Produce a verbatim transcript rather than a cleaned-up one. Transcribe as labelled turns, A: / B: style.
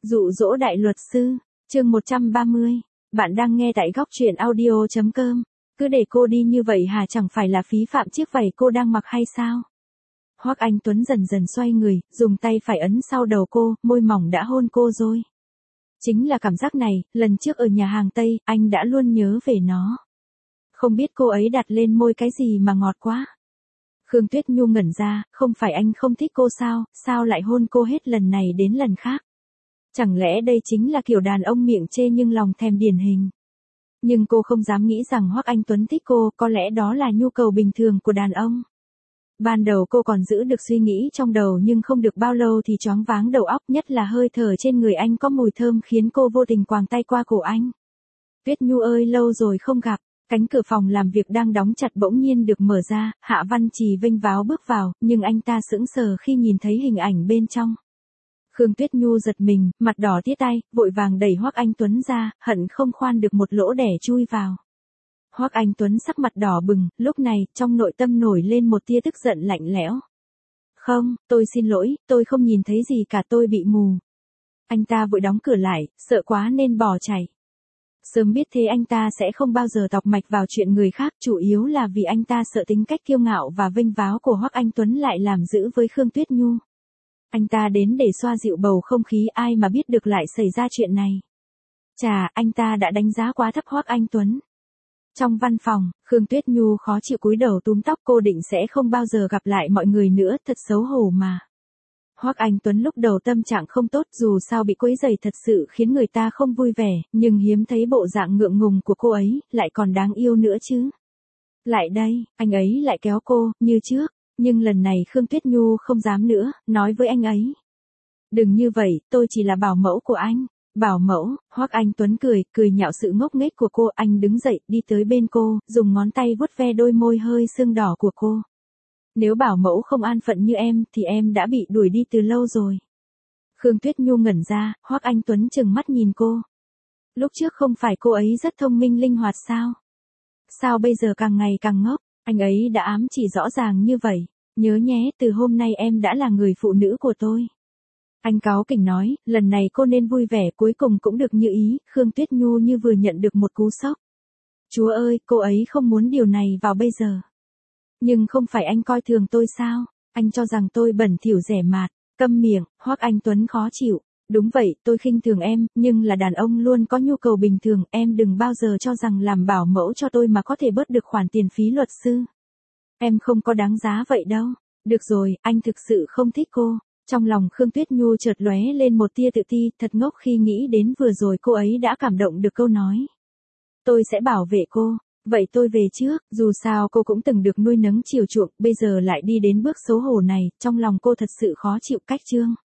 A: Dụ dỗ đại luật sư, chương một trăm ba mươi. Bạn đang nghe tại góc truyện audio chấm com. Cứ để cô đi như vậy hả, chẳng phải là phí phạm chiếc giày cô đang mặc hay sao? Hoắc Anh Tuấn dần dần xoay người, dùng tay phải ấn sau đầu cô, môi mỏng đã hôn cô rồi. Chính là cảm giác này, lần trước ở nhà hàng Tây, anh đã luôn nhớ về nó. Không biết cô ấy đặt lên môi cái gì mà ngọt quá. Khương Tuyết Nhu ngẩn ra, không phải anh không thích cô sao, sao lại hôn cô hết lần này đến lần khác? Chẳng lẽ đây chính là kiểu đàn ông miệng chê nhưng lòng thèm điển hình? Nhưng cô không dám nghĩ rằng Hoắc Anh Tuấn thích cô, có lẽ đó là nhu cầu bình thường của đàn ông. Ban đầu cô còn giữ được suy nghĩ trong đầu nhưng không được bao lâu thì choáng váng đầu óc, nhất là hơi thở trên người anh có mùi thơm khiến cô vô tình quàng tay qua cổ anh. Tuyết Nhu ơi, lâu rồi không gặp. Cánh cửa phòng làm việc đang đóng chặt bỗng nhiên được mở ra, Hạ Văn Trì vênh váo bước vào, nhưng anh ta sững sờ khi nhìn thấy hình ảnh bên trong. Khương Tuyết Nhu giật mình, mặt đỏ tía tay, vội vàng đẩy Hoắc Anh Tuấn ra, hận không khoan được một lỗ đẻ chui vào. Hoắc Anh Tuấn sắc mặt đỏ bừng, lúc này, trong nội tâm nổi lên một tia tức giận lạnh lẽo. Không, tôi xin lỗi, tôi không nhìn thấy gì cả, tôi bị mù. Anh ta vội đóng cửa lại, sợ quá nên bỏ chạy. Sớm biết thế anh ta sẽ không bao giờ tọc mạch vào chuyện người khác, chủ yếu là vì anh ta sợ tính cách kiêu ngạo và vênh váo của Hoắc Anh Tuấn lại làm dữ với Khương Tuyết Nhu. Anh ta đến để xoa dịu bầu không khí, ai mà biết được lại xảy ra chuyện này. Chà, anh ta đã đánh giá quá thấp Hoắc Anh Tuấn. Trong văn phòng, Khương Tuyết Nhu khó chịu cúi đầu túm tóc, cô định sẽ không bao giờ gặp lại mọi người nữa, thật xấu hổ mà. Hoắc Anh Tuấn lúc đầu tâm trạng không tốt, dù sao bị quấy rầy thật sự khiến người ta không vui vẻ, nhưng hiếm thấy bộ dạng ngượng ngùng của cô ấy, lại còn đáng yêu nữa chứ. Lại đây, anh ấy lại kéo cô, như trước, nhưng lần này Khương Tuyết Nhu không dám nữa, nói với anh ấy. Đừng như vậy, tôi chỉ là bảo mẫu của anh. Bảo mẫu, Hoắc Anh Tuấn cười, cười nhạo sự ngốc nghếch của cô, anh đứng dậy, đi tới bên cô, dùng ngón tay vuốt ve đôi môi hơi sưng đỏ của cô. Nếu bảo mẫu không an phận như em, thì em đã bị đuổi đi từ lâu rồi. Khương Tuyết Nhu ngẩn ra, Hoắc Anh Tuấn trừng mắt nhìn cô. Lúc trước không phải cô ấy rất thông minh linh hoạt sao? Sao bây giờ càng ngày càng ngốc? Anh ấy đã ám chỉ rõ ràng như vậy. Nhớ nhé, từ hôm nay em đã là người phụ nữ của tôi. Anh cáu kỉnh nói, lần này cô nên vui vẻ, cuối cùng cũng được như ý. Khương Tuyết Nhu như vừa nhận được một cú sốc. Chúa ơi, cô ấy không muốn điều này vào bây giờ. Nhưng không phải anh coi thường tôi sao? Anh cho rằng tôi bẩn thỉu rẻ mạt. Câm miệng, Hoắc Anh Tuấn khó chịu. Đúng vậy, tôi khinh thường em, nhưng là đàn ông luôn có nhu cầu bình thường, em đừng bao giờ cho rằng làm bảo mẫu cho tôi mà có thể bớt được khoản tiền phí luật sư. Em không có đáng giá vậy đâu. Được rồi, anh thực sự không thích cô. Trong lòng Khương Tuyết Nhu chợt lóe lên một tia tự ti, thật ngốc khi nghĩ đến vừa rồi cô ấy đã cảm động được câu nói. Tôi sẽ bảo vệ cô. Vậy tôi về trước, dù sao cô cũng từng được nuôi nấng chiều chuộng, bây giờ lại đi đến bước xấu hổ này, trong lòng cô thật sự khó chịu cách chương.